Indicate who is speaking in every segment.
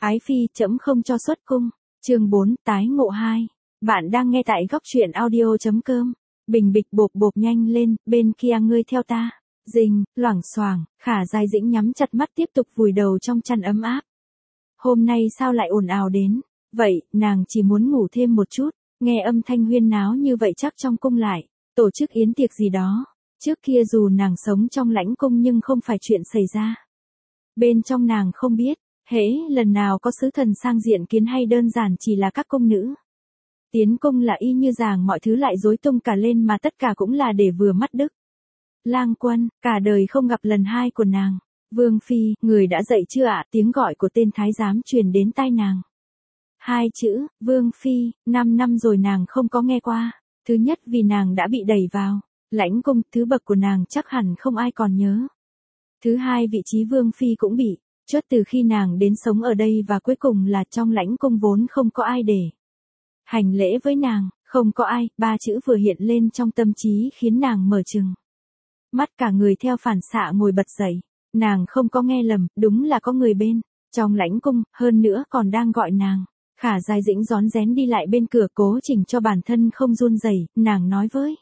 Speaker 1: Ái phi chấm không cho xuất cung. Chương 4, tái ngộ 2. Bạn đang nghe tại góc truyện audio.com. Bình bịch bộp bộp nhanh lên, bên kia ngươi theo ta. Rình, loảng xoảng, Khả Giai Dĩnh nhắm chặt mắt tiếp tục vùi đầu trong chăn ấm áp. Hôm nay sao lại ồn ào đến? Vậy, nàng chỉ muốn ngủ thêm một chút, nghe âm thanh huyên náo như vậy chắc trong cung lại, tổ chức yến tiệc gì đó. Trước kia dù nàng sống trong lãnh cung nhưng không phải chuyện xảy ra. Bên trong nàng không biết, hễ lần nào có sứ thần sang diện kiến hay đơn giản chỉ là các cung nữ. Tiến cung là y như rằng mọi thứ lại rối tung cả lên mà tất cả cũng là để vừa mắt đức. Lang Quân, cả đời không gặp lần hai của nàng. Vương Phi, người đã dậy chưa ạ? Tiếng gọi của tên thái giám truyền đến tai nàng. Hai chữ, Vương Phi, 5 năm rồi nàng không có nghe qua. Thứ nhất vì nàng đã bị đẩy vào lãnh cung, thứ bậc của nàng chắc hẳn không ai còn nhớ. Thứ hai vị trí Vương Phi cũng bị chốt từ khi nàng đến sống ở đây và cuối cùng là trong lãnh cung vốn không có ai để hành lễ với nàng, không có ai, ba chữ vừa hiện lên trong tâm trí khiến nàng mở trừng mắt cả người theo phản xạ ngồi bật dậy. Nàng không có nghe lầm, đúng là có người bên trong lãnh cung, hơn nữa còn đang gọi nàng. Khả Giai Dĩnh rón rén đi lại bên cửa cố chỉnh cho bản thân không run rẩy, nàng nói với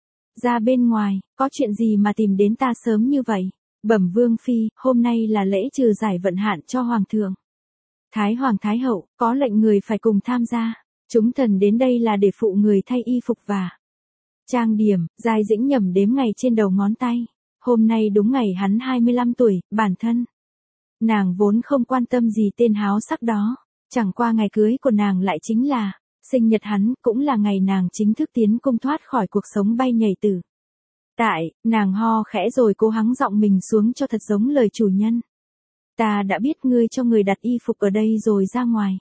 Speaker 1: ra bên ngoài, có chuyện gì mà tìm đến ta sớm như vậy? Bẩm Vương Phi, hôm nay là lễ trừ giải vận hạn cho Hoàng thượng. Thái Hoàng Thái Hậu, có lệnh người phải cùng tham gia. Chúng thần đến đây là để phụ người thay y phục và trang điểm. Giai Dĩnh nhẩm đếm ngày trên đầu ngón tay. Hôm nay đúng ngày hắn 25 tuổi, bản thân nàng vốn không quan tâm gì tên háo sắc đó. Chẳng qua ngày cưới của nàng lại chính là sinh nhật hắn, cũng là ngày nàng chính thức tiến cung thoát khỏi cuộc sống bay nhảy tử. Tại, nàng ho khẽ rồi cố hắng giọng mình xuống cho thật giống lời chủ nhân. Ta đã biết ngươi cho người đặt y phục ở đây rồi ra ngoài.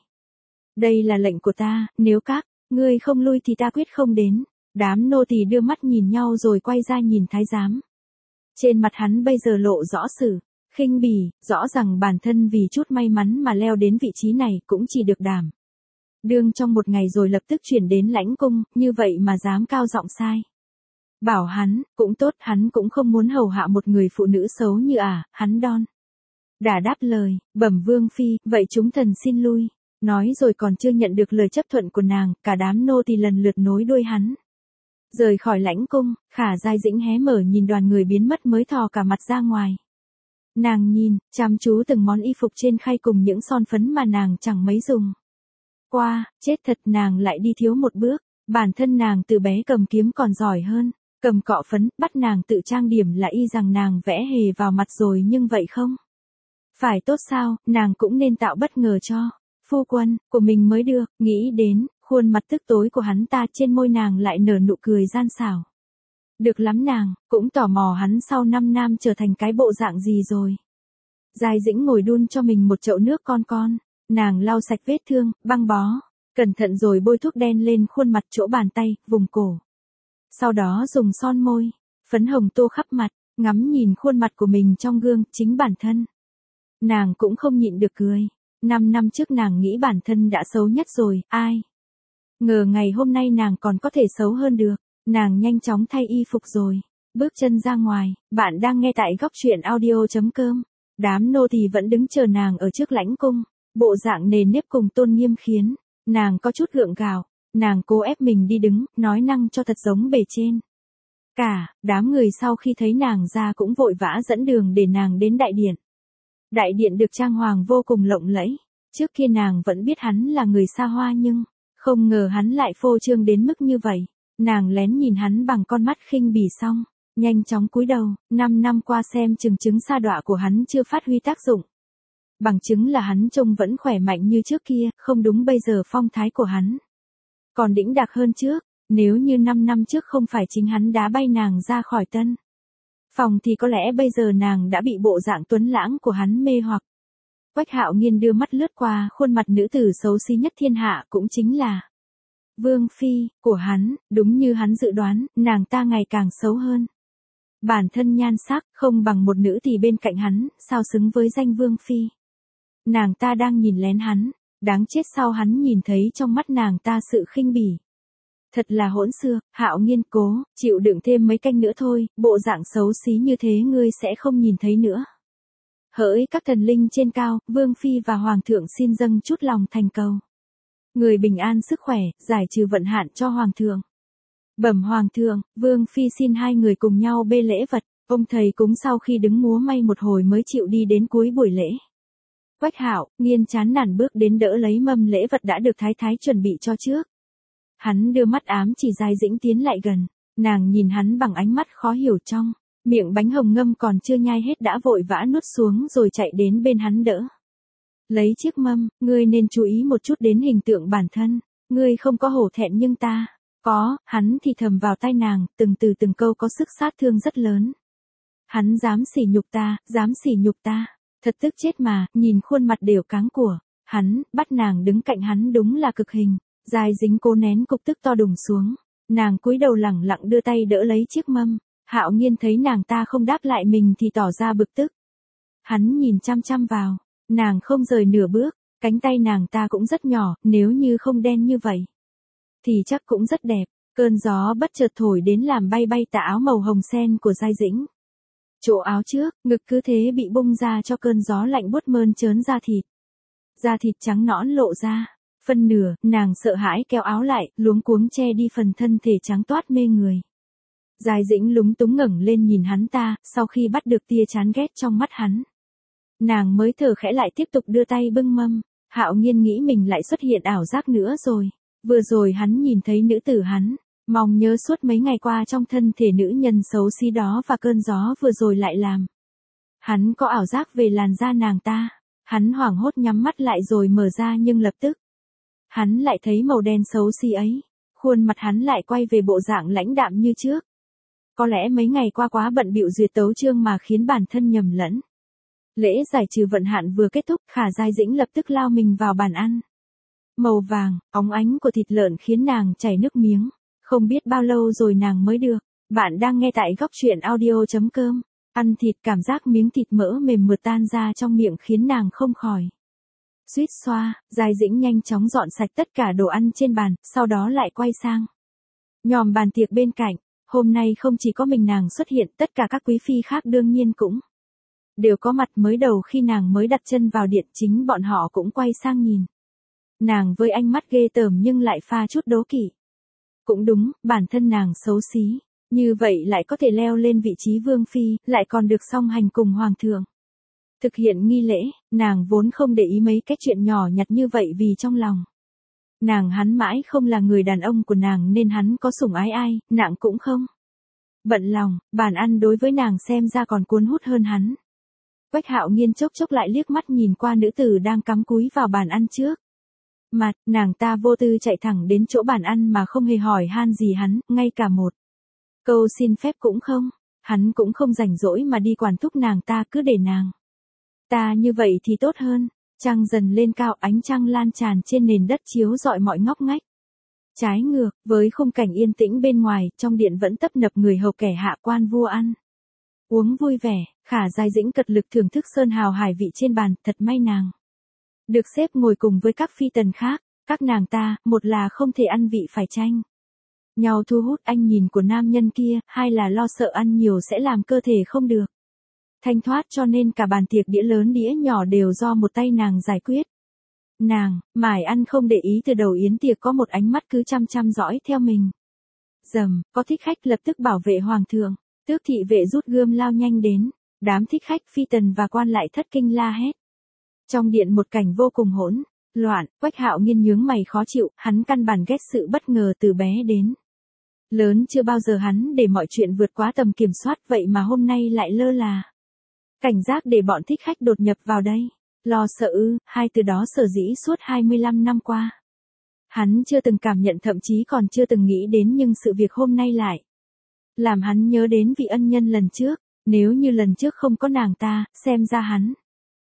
Speaker 1: Đây là lệnh của ta, nếu các ngươi không lui thì ta quyết không đến. Đám nô tỳ đưa mắt nhìn nhau rồi quay ra nhìn thái giám. Trên mặt hắn bây giờ lộ rõ sự khinh bỉ, rõ rằng bản thân vì chút may mắn mà leo đến vị trí này cũng chỉ được đảm đương trong một ngày rồi lập tức chuyển đến lãnh cung, như vậy mà dám cao giọng sai bảo hắn, cũng tốt, hắn cũng không muốn hầu hạ một người phụ nữ xấu như hắn đon đã đáp lời, bẩm Vương Phi, vậy chúng thần xin lui. Nói rồi còn chưa nhận được lời chấp thuận của nàng, cả đám nô tỳ lần lượt nối đuôi hắn rời khỏi lãnh cung. Khả Giai Dĩnh hé mở nhìn đoàn người biến mất mới thò cả mặt ra ngoài. Nàng nhìn chăm chú từng món y phục trên khay cùng những son phấn mà nàng chẳng mấy dùng qua, chết thật, nàng lại đi thiếu một bước. Bản thân nàng từ bé cầm kiếm còn giỏi hơn cầm cọ phấn, bắt nàng tự trang điểm là y rằng nàng vẽ hề vào mặt rồi, nhưng vậy không phải tốt sao? Nàng cũng nên tạo bất ngờ cho phu quân của mình mới được. Nghĩ đến khuôn mặt tức tối của hắn ta, trên môi nàng lại nở nụ cười gian xảo. Được lắm, nàng cũng tò mò hắn sau 5 năm trở thành cái bộ dạng gì rồi. Giai Dĩnh ngồi đun cho mình một chậu nước con. Nàng lau sạch vết thương, băng bó cẩn thận rồi bôi thuốc đen lên khuôn mặt, chỗ bàn tay, vùng cổ. Sau đó dùng son môi phấn hồng tô khắp mặt, ngắm nhìn khuôn mặt của mình trong gương, chính bản thân nàng cũng không nhịn được cười. 5 năm trước nàng nghĩ bản thân đã xấu nhất rồi, ai ngờ ngày hôm nay nàng còn có thể xấu hơn được. Nàng nhanh chóng thay y phục rồi bước chân ra ngoài. Bạn đang nghe tại góc truyện audio.com. Đám nô tỳ vẫn đứng chờ nàng ở trước lãnh cung, bộ dạng nề nếp cùng tôn nghiêm khiến nàng có chút gượng gạo. Nàng cố ép mình đi đứng, nói năng cho thật giống bề trên. Cả đám người sau khi thấy nàng ra cũng vội vã dẫn đường để nàng đến đại điện. Đại điện được trang hoàng vô cùng lộng lẫy. Trước kia nàng vẫn biết hắn là người xa hoa nhưng không ngờ hắn lại phô trương đến mức như vậy. Nàng lén nhìn hắn bằng con mắt khinh bỉ xong nhanh chóng cúi đầu. 5 năm qua xem chừng chứng sa đọa của hắn chưa phát huy tác dụng. Bằng chứng là hắn trông vẫn khỏe mạnh như trước kia, không đúng bây giờ phong thái của hắn còn đĩnh đạc hơn trước. Nếu như 5 năm trước không phải chính hắn đá bay nàng ra khỏi tân phòng thì có lẽ bây giờ nàng đã bị bộ dạng tuấn lãng của hắn mê hoặc. Quách Hạo Nhiên đưa mắt lướt qua khuôn mặt nữ tử xấu xí nhất thiên hạ, cũng chính là Vương Phi của hắn. Đúng như hắn dự đoán, nàng ta ngày càng xấu hơn. Bản thân nhan sắc không bằng một nữ thì bên cạnh hắn, sao xứng với danh Vương Phi. Nàng ta đang nhìn lén hắn, đáng chết sao hắn nhìn thấy trong mắt nàng ta sự khinh bỉ. Thật là hỗn xược. Hạo Nhiên, cố chịu đựng thêm mấy canh nữa thôi, bộ dạng xấu xí như thế ngươi sẽ không nhìn thấy nữa. Hỡi các thần linh trên cao, Vương Phi và Hoàng thượng xin dâng chút lòng thành cầu. Người bình an sức khỏe, giải trừ vận hạn cho Hoàng thượng. Bẩm Hoàng thượng, Vương Phi xin hai người cùng nhau bê lễ vật. Ông thầy cúng sau khi đứng múa may một hồi mới chịu đi đến cuối buổi lễ. Quách Hạo, Nghiên chán nản bước đến đỡ lấy mâm lễ vật đã được thái thái chuẩn bị cho trước. Hắn đưa mắt ám chỉ Giai Dĩnh tiến lại gần, nàng nhìn hắn bằng ánh mắt khó hiểu trong, miệng bánh hồng ngâm còn chưa nhai hết đã vội vã nuốt xuống rồi chạy đến bên hắn đỡ. Lấy chiếc mâm, ngươi nên chú ý một chút đến hình tượng bản thân, ngươi không có hổ thẹn nhưng ta, có, hắn thì thầm vào tai nàng, từng câu có sức sát thương rất lớn. Hắn dám sỉ nhục ta, dám sỉ nhục ta, thật tức chết mà, nhìn khuôn mặt đều cáng của, hắn, bắt nàng đứng cạnh hắn đúng là cực hình. Giai Dĩnh cố nén cục tức to đùng xuống, nàng cúi đầu lẳng lặng đưa tay đỡ lấy chiếc mâm, Hạo Nghiên thấy nàng ta không đáp lại mình thì tỏ ra bực tức. Hắn nhìn chăm chăm vào, nàng không rời nửa bước, cánh tay nàng ta cũng rất nhỏ, nếu như không đen như vậy, thì chắc cũng rất đẹp, cơn gió bất chợt thổi đến làm bay bay tà áo màu hồng sen của Giai Dĩnh. Chỗ áo trước, ngực cứ thế bị bung ra cho cơn gió lạnh buốt mơn trớn da thịt trắng nõn lộ ra. Phân nửa, nàng sợ hãi kéo áo lại, luống cuống che đi phần thân thể trắng toát mê người. Giai Dĩnh lúng túng ngẩng lên nhìn hắn ta, sau khi bắt được tia chán ghét trong mắt hắn. Nàng mới thở khẽ lại tiếp tục đưa tay bưng mâm, Hạo Nghiên nghĩ mình lại xuất hiện ảo giác nữa rồi. Vừa rồi hắn nhìn thấy nữ tử hắn, mong nhớ suốt mấy ngày qua trong thân thể nữ nhân xấu xí đó và cơn gió vừa rồi lại làm. Hắn có ảo giác về làn da nàng ta, hắn hoảng hốt nhắm mắt lại rồi mở ra nhưng lập tức. Hắn lại thấy màu đen xấu xí ấy, khuôn mặt hắn lại quay về bộ dạng lãnh đạm như trước. Có lẽ mấy ngày qua quá bận bịu duyệt tấu chương mà khiến bản thân nhầm lẫn. Lễ giải trừ vận hạn vừa kết thúc, Khả Giai Dĩnh lập tức lao mình vào bàn ăn. Màu vàng, óng ánh của thịt lợn khiến nàng chảy nước miếng, không biết bao lâu rồi nàng mới được. Bạn đang nghe tại góc truyện audio.com. Ăn thịt cảm giác miếng thịt mỡ mềm mượt tan ra trong miệng khiến nàng không khỏi. Suýt xoa, Giai Dĩnh nhanh chóng dọn sạch tất cả đồ ăn trên bàn, sau đó lại quay sang nhòm bàn tiệc bên cạnh. Hôm nay không chỉ có mình nàng xuất hiện, tất cả các quý phi khác đương nhiên cũng đều có mặt. Mới đầu khi nàng mới đặt chân vào điện, chính bọn họ cũng quay sang nhìn nàng với ánh mắt ghê tởm nhưng lại pha chút đố kỵ. Cũng đúng, bản thân nàng xấu xí, như vậy lại có thể leo lên vị trí vương phi, lại còn được song hành cùng hoàng thượng. Thực hiện nghi lễ, nàng vốn không để ý mấy cái chuyện nhỏ nhặt như vậy vì trong lòng hắn mãi không là người đàn ông của nàng nên hắn có sủng ái ai, nàng cũng không bận lòng, bàn ăn đối với nàng xem ra còn cuốn hút hơn hắn. Quách Hạo Nghiên chốc chốc lại liếc mắt nhìn qua nữ tử đang cắm cúi vào bàn ăn trước mặt, nàng ta vô tư chạy thẳng đến chỗ bàn ăn mà không hề hỏi han gì hắn, ngay cả một câu xin phép cũng không. Hắn cũng không rảnh rỗi mà đi quản thúc nàng ta, cứ để nàng ta như vậy thì tốt hơn. Trăng dần lên cao, ánh trăng lan tràn trên nền đất chiếu rọi mọi ngóc ngách. Trái ngược, với khung cảnh yên tĩnh bên ngoài, trong điện vẫn tấp nập người hầu kẻ hạ quan vua ăn uống vui vẻ. Khả Giai Dĩnh cật lực thưởng thức sơn hào hải vị trên bàn, thật may nàng được xếp ngồi cùng với các phi tần khác. Các nàng ta, một là không thể ăn vị phải tranh nhau thu hút ánh nhìn của nam nhân kia, hai là lo sợ ăn nhiều sẽ làm cơ thể không được thanh thoát, cho nên cả bàn tiệc đĩa lớn đĩa nhỏ đều do một tay nàng giải quyết. Nàng, mải ăn không để ý từ đầu yến tiệc có một ánh mắt cứ chăm chăm dõi theo mình. Dầm, có thích khách lập tức bảo vệ hoàng thượng, tước thị vệ rút gươm lao nhanh đến, đám thích khách phi tần và quan lại thất kinh la hét. Trong điện một cảnh vô cùng hỗn loạn. Quách Hạo Nghiên nhướng mày khó chịu, hắn căn bản ghét sự bất ngờ từ bé đến lớn, chưa bao giờ hắn để mọi chuyện vượt quá tầm kiểm soát, vậy mà hôm nay lại lơ là cảnh giác để bọn thích khách đột nhập vào đây. Lo sợ ư, hai từ đó sở dĩ suốt 25 năm qua hắn chưa từng cảm nhận, thậm chí còn chưa từng nghĩ đến, nhưng sự việc hôm nay lại làm hắn nhớ đến vị ân nhân lần trước. Nếu như lần trước không có nàng ta, xem ra hắn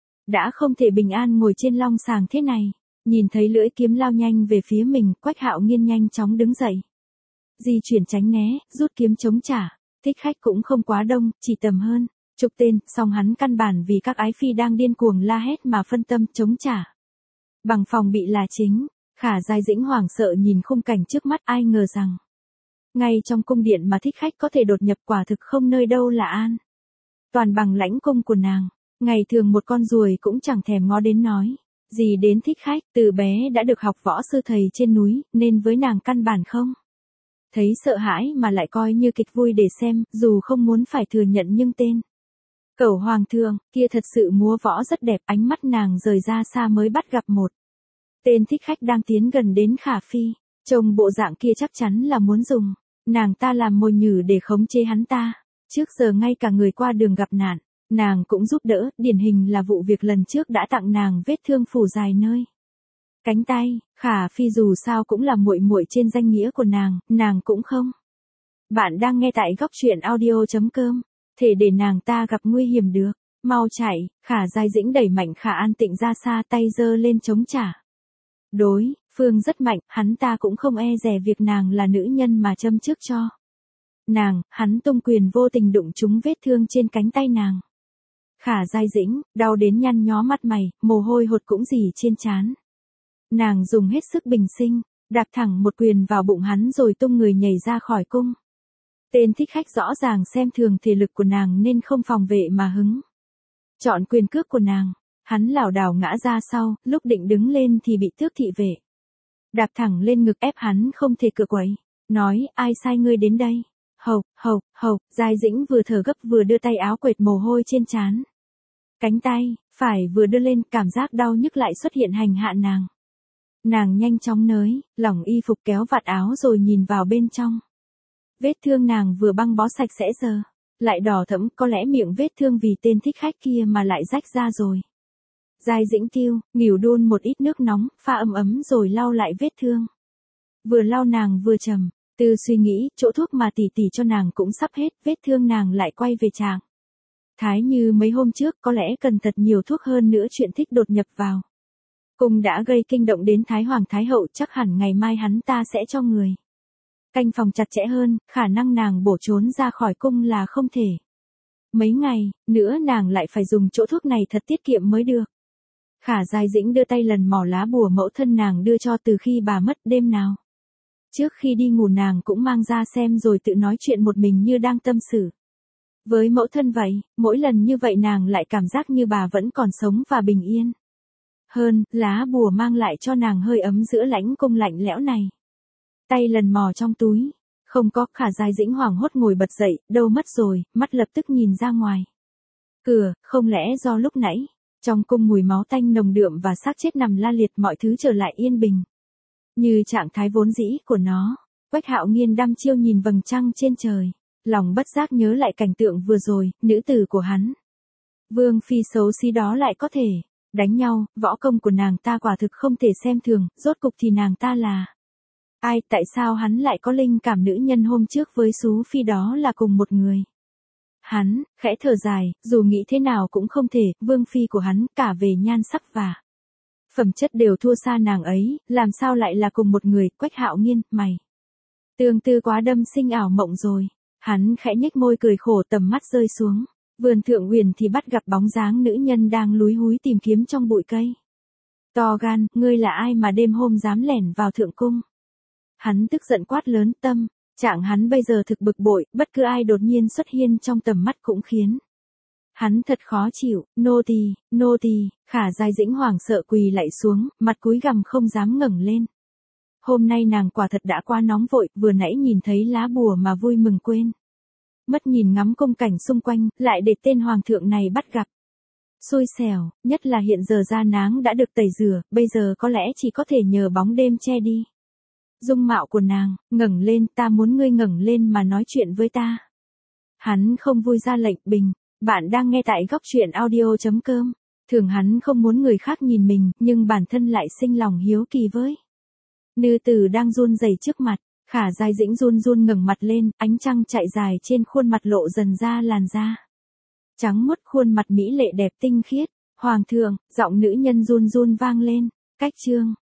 Speaker 1: đã không thể bình an ngồi trên long sàng thế này. Nhìn thấy lưỡi kiếm lao nhanh về phía mình, Quách Hạo Nghiên nhanh chóng đứng dậy, di chuyển tránh né, rút kiếm chống trả. Thích khách cũng không quá đông, chỉ tầm hơn chục tên, song hắn căn bản vì các ái phi đang điên cuồng la hét mà phân tâm chống trả bằng phòng bị là chính. Khả Giai Dĩnh hoảng sợ nhìn khung cảnh trước mắt, ai ngờ rằng ngay trong cung điện mà thích khách có thể đột nhập, quả thực không nơi đâu là an toàn bằng lãnh cung của nàng. Ngày thường một con ruồi cũng chẳng thèm ngó đến nói gì đến thích khách, từ bé đã được học võ sư thầy trên núi, nên với nàng căn bản không thấy sợ hãi mà lại coi như kịch vui để xem, dù không muốn phải thừa nhận nhưng tên Cẩu hoàng thượng kia thật sự múa võ rất đẹp, ánh mắt nàng rời ra xa mới bắt gặp một tên thích khách đang tiến gần đến Khả Phi, trông bộ dạng kia chắc chắn là muốn dùng nàng ta làm mồi nhử để khống chế hắn ta. Trước giờ ngay cả người qua đường gặp nạn, nàng cũng giúp đỡ, điển hình là vụ việc lần trước đã tặng nàng vết thương phủ dài nơi cánh tay. Khả Phi dù sao cũng là muội muội trên danh nghĩa của nàng cũng không. Bạn đang nghe tại góc truyện audio.com, thể để nàng ta gặp nguy hiểm được, mau chạy. Khả Giai Dĩnh đẩy mạnh Khả An Tịnh ra xa, tay giơ lên chống trả. Đối phương rất mạnh, hắn ta cũng không e dè việc nàng là nữ nhân mà châm chước cho nàng, hắn tung quyền vô tình đụng trúng vết thương trên cánh tay nàng. Khả Giai Dĩnh, đau đến nhăn nhó mắt mày, mồ hôi hột cũng rỉ trên trán. Nàng dùng hết sức bình sinh, đạp thẳng một quyền vào bụng hắn rồi tung người nhảy ra khỏi cung. Tên thích khách rõ ràng xem thường thể lực của nàng nên không phòng vệ mà hứng chọn quyền cước của nàng. Hắn lảo đảo ngã ra sau, lúc định đứng lên thì bị tước thị vệ đạp thẳng lên ngực ép hắn không thể cựa quậy. Nói, ai sai ngươi đến đây? Hộc. Giai Dĩnh vừa thở gấp vừa đưa tay áo quệt mồ hôi trên trán. Cánh tay phải vừa đưa lên, cảm giác đau nhức lại xuất hiện hành hạ nàng. Nàng nhanh chóng nới lỏng y phục, kéo vạt áo rồi nhìn vào bên trong. Vết thương nàng vừa băng bó sạch sẽ giờ lại đỏ thẫm, có lẽ miệng vết thương vì tên thích khách kia mà lại rách ra rồi. Giai Dĩnh nghỉu đun một ít nước nóng, pha ấm rồi lau lại vết thương. Vừa lau nàng vừa trầm tư suy nghĩ, chỗ thuốc mà tỷ tỷ cho nàng cũng sắp hết, vết thương nàng lại quay về trạng thái như mấy hôm trước, có lẽ cần thật nhiều thuốc hơn nữa. Chuyện thích đột nhập vào cung đã gây kinh động đến Thái Hoàng Thái Hậu, chắc hẳn ngày mai hắn ta sẽ cho người canh phòng chặt chẽ hơn, khả năng nàng bổ trốn ra khỏi cung là không thể. Mấy ngày nữa nàng lại phải dùng chỗ thuốc này thật tiết kiệm mới được. Khả Giai Dĩnh đưa tay lần mò lá bùa mẫu thân nàng đưa cho từ khi bà mất đêm nào. Trước khi đi ngủ nàng cũng mang ra xem rồi tự nói chuyện một mình như đang tâm sự với mẫu thân vậy. Mỗi lần như vậy nàng lại cảm giác như bà vẫn còn sống và bình yên. Hơn, lá bùa mang lại cho nàng hơi ấm giữa lãnh cung lạnh lẽo này. Tay lần mò trong túi, không có. Khả Giai Dĩnh hoảng hốt ngồi bật dậy, đâu mất rồi, mắt lập tức nhìn ra ngoài cửa, không lẽ do lúc nãy trong cung mùi máu tanh nồng đượm và xác chết nằm la liệt, mọi thứ trở lại yên bình như trạng thái vốn dĩ của nó. Quách Hạo Nghiên đăm chiêu nhìn vầng trăng trên trời, lòng bất giác nhớ lại cảnh tượng vừa rồi, nữ tử của hắn Vương phi xấu xí đó lại có thể đánh nhau. Võ công của nàng ta quả thực không thể xem thường, rốt cục thì nàng ta là ai? Tại sao hắn lại có linh cảm nữ nhân hôm trước với Sú Phi đó là cùng một người? Hắn khẽ thở dài, dù nghĩ thế nào cũng không thể, vương phi của hắn cả về nhan sắc và phẩm chất đều thua xa nàng ấy, làm sao lại là cùng một người? Quách Hạo Nghiên, mày tương tư quá đâm sinh ảo mộng rồi. Hắn khẽ nhếch môi cười khổ, tầm mắt rơi xuống vườn Thượng Uyển thì bắt gặp bóng dáng nữ nhân đang lúi húi tìm kiếm trong bụi cây. To gan, ngươi là ai mà đêm hôm dám lẻn vào thượng cung? Hắn tức giận quát lớn. Tâm trạng hắn bây giờ thực bực bội, bất cứ ai đột nhiên xuất hiện trong tầm mắt cũng khiến hắn thật khó chịu. Nô tỳ. Khả Giai Dĩnh hoảng sợ quỳ lạy xuống, mặt cúi gằm không dám ngẩng lên. Hôm nay nàng quả thật đã quá nóng vội, vừa nãy nhìn thấy lá bùa mà vui mừng quên mất nhìn ngắm cung cảnh xung quanh, lại để tên hoàng thượng này bắt gặp. Xui xẻo, nhất là hiện giờ da náng đã được tẩy rửa, bây giờ có lẽ chỉ có thể nhờ bóng đêm che đi dung mạo của nàng. Ngẩng lên, ta muốn ngươi ngẩng lên mà nói chuyện với ta. Hắn không vui ra lệnh. Bạn đang nghe tại góc truyện audio.com. Thường hắn không muốn người khác nhìn mình, nhưng bản thân lại sinh lòng hiếu kỳ với nữ tử đang run rẩy trước mặt. Khả Giai Dĩnh run ngẩng mặt lên, ánh trăng chạy dài trên khuôn mặt lộ dần ra làn da trắng muốt, khuôn mặt mỹ lệ đẹp tinh khiết. Hoàng thượng, giọng nữ nhân run vang lên. Cách chương